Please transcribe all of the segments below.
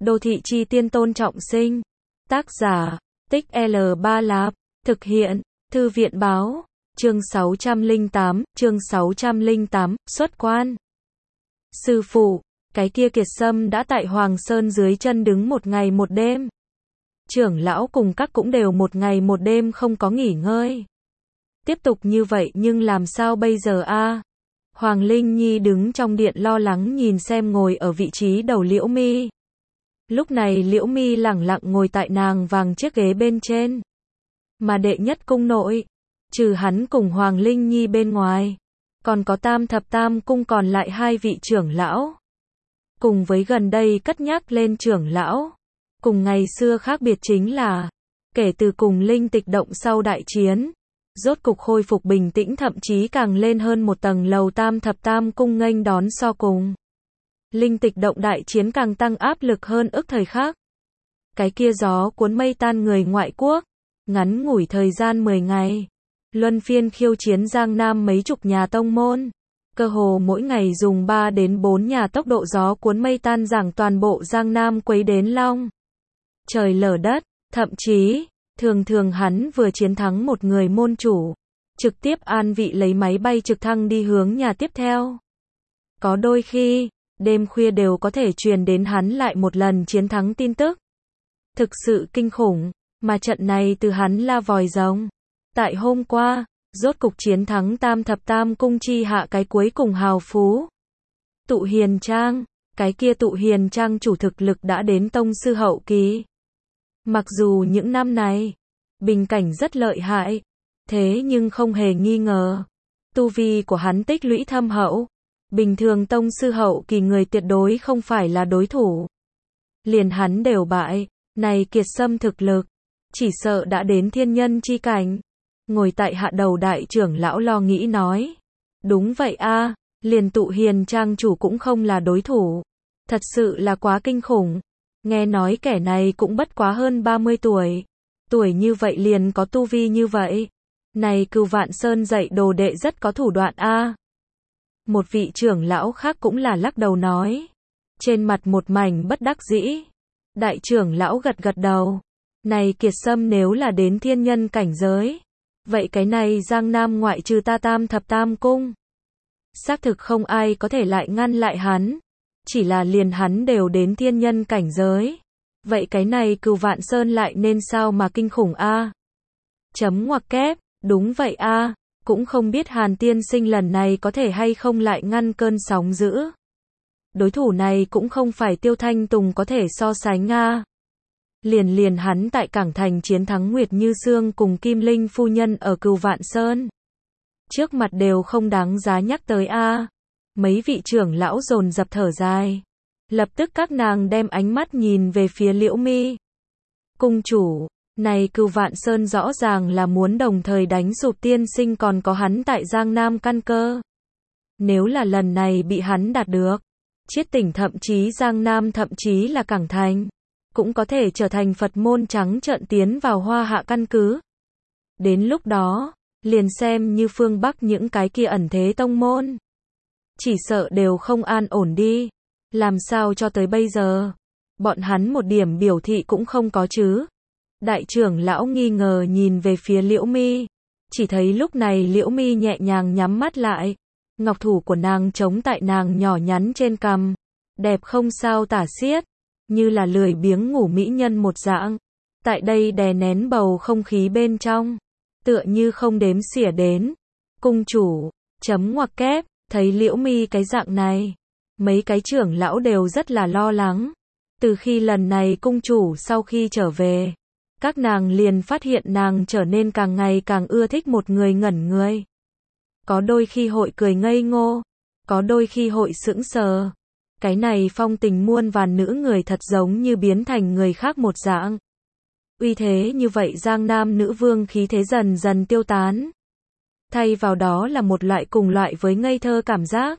Đô thị chi tiên Tôn Trọng Sinh. Tác giả, Tích L Ba Lạp. Thực hiện, Thư viện báo. Chương 608, xuất quan. Sư phụ, cái kia Kiệt Sâm đã tại Hoàng Sơn dưới chân đứng một ngày một đêm. Trưởng lão cùng các cũng đều một ngày một đêm không có nghỉ ngơi. Tiếp tục như vậy nhưng làm sao bây giờ a? Hoàng Linh Nhi đứng trong điện lo lắng nhìn xem ngồi ở vị trí đầu Liễu Mi. Lúc này Liễu Mi lẳng lặng ngồi tại nàng vàng chiếc ghế bên trên. Mà đệ nhất cung nội, trừ hắn cùng Hoàng Linh Nhi bên ngoài, còn có Tam Thập Tam cung còn lại hai vị trưởng lão. Cùng với gần đây cất nhắc lên trưởng lão, cùng ngày xưa khác biệt chính là, kể từ cùng linh tịch động sau đại chiến, rốt cục khôi phục bình tĩnh thậm chí càng lên hơn một tầng lầu Tam Thập Tam cung nghênh đón so cùng. Linh tịch động đại chiến càng tăng áp lực hơn ức thời khác. Cái kia gió cuốn mây tan người ngoại quốc, ngắn ngủi thời gian 10 ngày, luân phiên khiêu chiến Giang Nam mấy chục nhà tông môn. Cơ hồ mỗi ngày dùng 3 đến 4 nhà tốc độ gió cuốn mây tan giảng toàn bộ Giang Nam quấy đến long trời lở đất, thậm chí, thường hắn vừa chiến thắng một người môn chủ, trực tiếp an vị lấy máy bay trực thăng đi hướng nhà tiếp theo. Có đôi khi, đêm khuya đều có thể truyền đến hắn lại một lần chiến thắng tin tức. Thực sự kinh khủng, mà trận này từ hắn la vòi rồng. Tại hôm qua, rốt cục chiến thắng Tam Thập Tam cung chi hạ cái cuối cùng hào phú. Tụ Hiền Trang, cái kia Tụ Hiền Trang chủ thực lực đã đến tông sư hậu kỳ. Mặc dù những năm này, bình cảnh rất lợi hại, thế nhưng không hề nghi ngờ, tu vi của hắn tích lũy thâm hậu. Bình thường tông sư hậu kỳ người tuyệt đối không phải là đối thủ. Liền hắn đều bại, này Kiệt Sâm thực lực, chỉ sợ đã đến thiên nhân chi cảnh. Ngồi tại hạ đầu đại trưởng lão lo nghĩ nói. Đúng vậy a, liền Tụ Hiền Trang chủ cũng không là đối thủ. Thật sự là quá kinh khủng. Nghe nói kẻ này cũng bất quá hơn 30 tuổi. Tuổi như vậy liền có tu vi như vậy. Này Cửu Vạn Sơn dạy đồ đệ rất có thủ đoạn a. Một vị trưởng lão khác cũng là lắc đầu nói. Trên mặt một mảnh bất đắc dĩ. Đại trưởng lão gật gật đầu. Này Kiệt Sâm nếu là đến thiên nhân cảnh giới, vậy cái này Giang Nam ngoại trừ ta Tam Thập Tam cung, xác thực không ai có thể lại ngăn lại hắn. Chỉ là liền hắn đều đến thiên nhân cảnh giới, vậy cái này Cửu Vạn Sơn lại nên sao mà kinh khủng a? Chấm ngoặc kép, đúng vậy a, cũng không biết Hàn tiên sinh lần này có thể hay không lại ngăn cơn sóng dữ. Đối thủ này cũng không phải Tiêu Thanh Tùng có thể so sánh a. Liền hắn tại Cảng Thành chiến thắng Nguyệt Như Sương cùng Kim Linh phu nhân ở Cửu Vạn Sơn. Trước mặt đều không đáng giá nhắc tới a. Mấy vị trưởng lão dồn dập thở dài. Lập tức các nàng đem ánh mắt nhìn về phía Liễu Mi. Cung chủ, này Cửu Vạn Sơn rõ ràng là muốn đồng thời đánh sụp tiên sinh còn có hắn tại Giang Nam căn cơ. Nếu là lần này bị hắn đạt được, Chiết Tỉnh thậm chí Giang Nam thậm chí là Cảng Thành, cũng có thể trở thành Phật môn trắng trợn tiến vào Hoa Hạ căn cứ. Đến lúc đó, liền xem như phương Bắc những cái kia ẩn thế tông môn, chỉ sợ đều không an ổn đi. Làm sao cho tới bây giờ, bọn hắn một điểm biểu thị cũng không có chứ. Đại trưởng lão nghi ngờ nhìn về phía Liễu Mi, chỉ thấy lúc này Liễu Mi nhẹ nhàng nhắm mắt lại, ngọc thủ của nàng chống tại nàng nhỏ nhắn trên cằm, đẹp không sao tả xiết, như là lười biếng ngủ mỹ nhân một dạng. Tại đây đè nén bầu không khí bên trong, tựa như không đếm xỉa đến. Cung chủ, chấm ngoặc kép, thấy Liễu Mi cái dạng này, mấy cái trưởng lão đều rất là lo lắng. Từ khi lần này cung chủ sau khi trở về, các nàng liền phát hiện nàng trở nên càng ngày càng ưa thích một người ngẩn người. Có đôi khi hội cười ngây ngô, có đôi khi hội sững sờ. Cái này phong tình muôn vàn nữ người thật giống như biến thành người khác một dạng. Uy thế như vậy Giang Nam nữ vương khí thế dần dần tiêu tán. Thay vào đó là một loại cùng loại với ngây thơ cảm giác.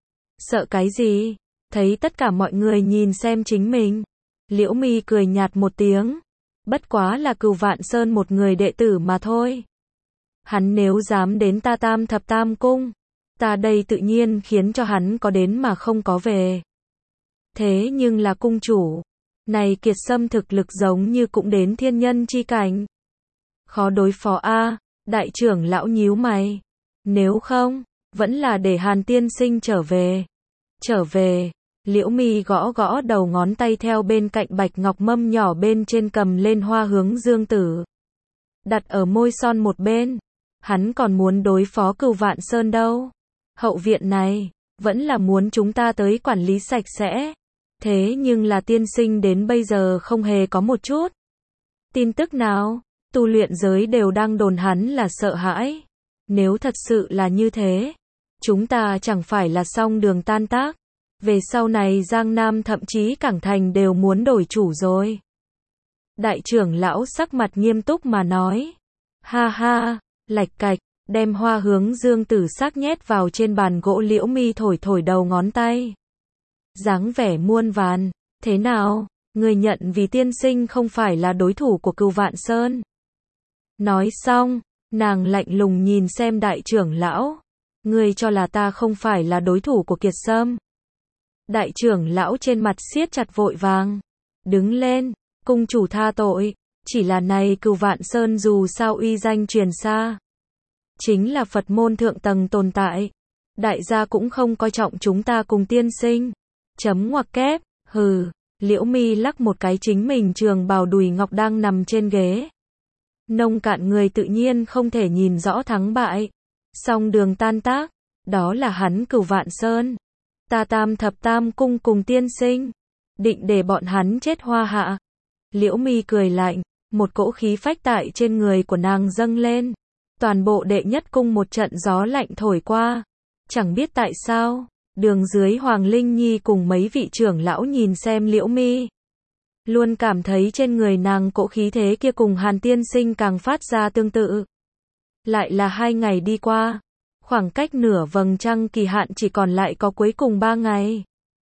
Sợ cái gì? Thấy tất cả mọi người nhìn xem chính mình. Liễu Mi cười nhạt một tiếng. Bất quá là Cửu Vạn Sơn một người đệ tử mà thôi. Hắn nếu dám đến ta Tam Thập Tam cung, ta đây tự nhiên khiến cho hắn có đến mà không có về. Thế nhưng là cung chủ, Này Kiệt Sâm thực lực giống như cũng đến thiên nhân chi cảnh. Khó đối phó a, đại trưởng lão nhíu mày. Nếu không, vẫn là để Hàn tiên sinh trở về. Trở về, Liễu Mi gõ gõ đầu ngón tay theo bên cạnh bạch ngọc mâm nhỏ bên trên cầm lên hoa hướng dương tử. Đặt ở môi son một bên. Hắn còn muốn đối phó Cửu Vạn Sơn đâu. Hậu viện này, vẫn là muốn chúng ta tới quản lý sạch sẽ. Thế nhưng là tiên sinh đến bây giờ không hề có một chút tin tức nào, tu luyện giới đều đang đồn hắn là sợ hãi. Nếu thật sự là như thế, chúng ta chẳng phải là xong đường tan tác. Về sau này Giang Nam thậm chí Cảng Thành đều muốn đổi chủ rồi. Đại trưởng lão sắc mặt nghiêm túc mà nói. Ha ha, lạch cạch, đem hoa hướng dương tử xác nhét vào trên bàn gỗ. Liễu Mi thổi thổi đầu ngón tay. Dáng vẻ muôn vàn, thế nào, người nhận vì tiên sinh không phải là đối thủ của Cửu Vạn Sơn. Nói xong, nàng lạnh lùng nhìn xem đại trưởng lão. Ngươi cho là ta không phải là đối thủ của Kiệt Sâm. Đại trưởng lão trên mặt siết chặt vội vàng. Đứng lên, cung chủ tha tội. Chỉ là này Cửu Vạn Sơn dù sao uy danh truyền xa. Chính là Phật môn thượng tầng tồn tại. Đại gia cũng không coi trọng chúng ta cùng tiên sinh. Chấm ngoặc kép, hừ. Liễu Mi lắc một cái chính mình trường bào đùi ngọc đang nằm trên ghế. Nông cạn người tự nhiên không thể nhìn rõ thắng bại. Song đường tan tác, đó là hắn Cửu Vạn Sơn. Ta Tam Thập Tam Cung cùng tiên sinh, định để bọn hắn chết hoa hạ. Liễu Mi cười lạnh, một cỗ khí phách tại trên người của nàng dâng lên. Toàn bộ đệ nhất cung một trận gió lạnh thổi qua. Chẳng biết tại sao, đường dưới Hoàng Linh Nhi cùng mấy vị trưởng lão nhìn xem Liễu Mi. Luôn cảm thấy trên người nàng cỗ khí thế kia cùng Hàn tiên sinh càng phát ra tương tự. Lại là 2 ngày đi qua. Khoảng cách nửa vầng trăng kỳ hạn chỉ còn lại có cuối cùng 3 ngày.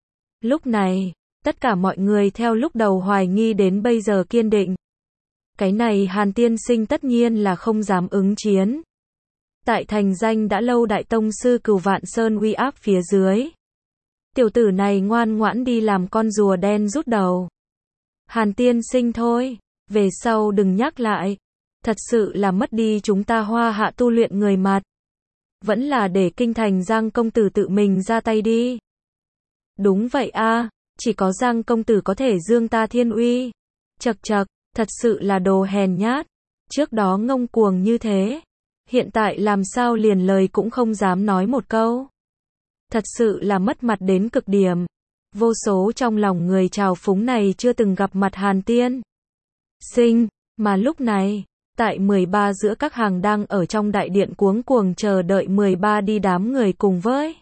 Lúc này, tất cả mọi người theo lúc đầu hoài nghi đến bây giờ kiên định. Cái này Hàn tiên sinh tất nhiên là không dám ứng chiến. Tại thành danh đã lâu đại tông sư Cửu Vạn Sơn uy áp phía dưới. Tiểu tử này ngoan ngoãn đi làm con rùa đen rút đầu. Hàn tiên sinh thôi, về sau đừng nhắc lại. Thật sự là mất đi chúng ta Hoa Hạ tu luyện người mặt. Vẫn là để kinh thành Giang công tử tự mình ra tay đi. Đúng vậy a, chỉ có Giang công tử có thể dương ta thiên uy. Chậc chậc, thật sự là đồ hèn nhát. Trước đó ngông cuồng như thế, hiện tại làm sao liền lời cũng không dám nói một câu. Thật sự là mất mặt đến cực điểm. Vô số trong lòng người trào phúng này chưa từng gặp mặt Hàn tiên sinh, mà lúc này, tại 13 giữa các hàng đang ở trong đại điện cuống cuồng chờ đợi 13 đi đám người cùng với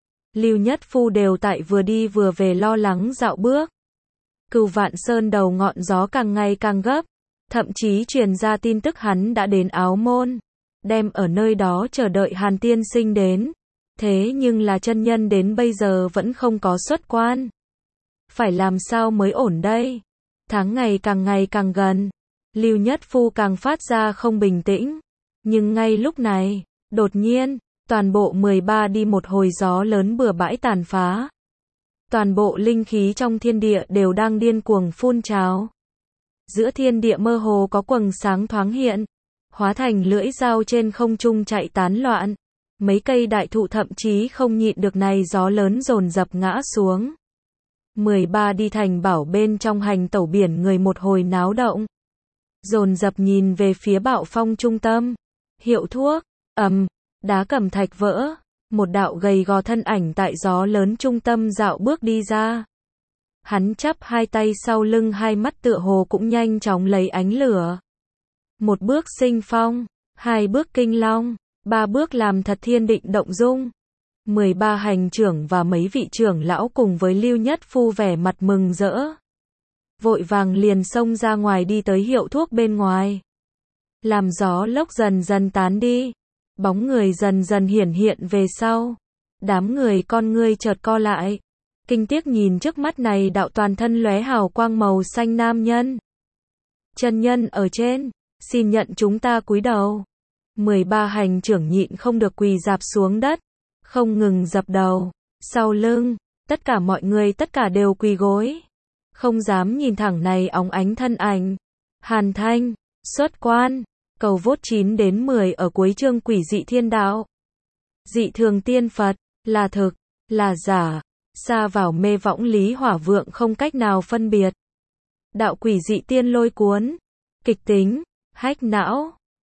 Lưu Nhất Phu đều tại vừa đi vừa về lo lắng dạo bước. Cửu Vạn Sơn đầu ngọn gió càng ngày càng gấp, thậm chí truyền ra tin tức hắn đã đến Áo Môn, đem ở nơi đó chờ đợi Hàn tiên sinh đến. Thế nhưng là chân nhân đến bây giờ vẫn không có xuất quan. Phải làm sao mới ổn đây? Tháng ngày càng gần. Lưu Nhất Phu càng phát ra không bình tĩnh. Nhưng ngay lúc này, đột nhiên, toàn bộ 13 đi một hồi gió lớn bừa bãi tàn phá. Toàn bộ linh khí trong thiên địa đều đang điên cuồng phun trào. Giữa thiên địa mơ hồ có quầng sáng thoáng hiện, hóa thành lưỡi dao trên không trung chạy tán loạn. Mấy cây đại thụ thậm chí không nhịn được này gió lớn dồn dập ngã xuống. 13 đi thành bảo bên trong hành tẩu biển người một hồi náo động. Dồn dập nhìn về phía Bạo Phong trung tâm. Hiệu thuốc, đá cẩm thạch vỡ. Một đạo gầy gò thân ảnh tại gió lớn trung tâm dạo bước đi ra. Hắn chắp hai tay sau lưng, hai mắt tựa hồ cũng nhanh chóng lấy ánh lửa. Một bước sinh phong, hai bước kinh long. 3 bước làm thật thiên định động dung. 13 hành trưởng và mấy vị trưởng lão cùng với Lưu Nhất Phu vẻ mặt mừng rỡ. Vội vàng liền xông ra ngoài đi tới hiệu thuốc bên ngoài. Làm gió lốc dần dần tán đi. Bóng người dần dần hiển hiện về sau. Đám người con ngươi chợt co lại. Kinh tiếc nhìn trước mắt này đạo toàn thân lóe hào quang màu xanh nam nhân. Chân nhân ở trên, xin nhận chúng ta cúi đầu. 13 hành trưởng nhịn không được quỳ rạp xuống đất, không ngừng dập đầu. Sau lưng, tất cả mọi người tất cả đều quỳ gối. Không dám nhìn thẳng này óng ánh thân ảnh. Hàn Thanh, xuất quan. Cầu vốt 9 đến 10 ở cuối chương quỷ dị thiên đạo. Dị thường tiên Phật, là thực, là giả, xa vào mê võng lý hỏa vượng không cách nào phân biệt. Đạo quỷ dị tiên lôi cuốn, kịch tính, hách não.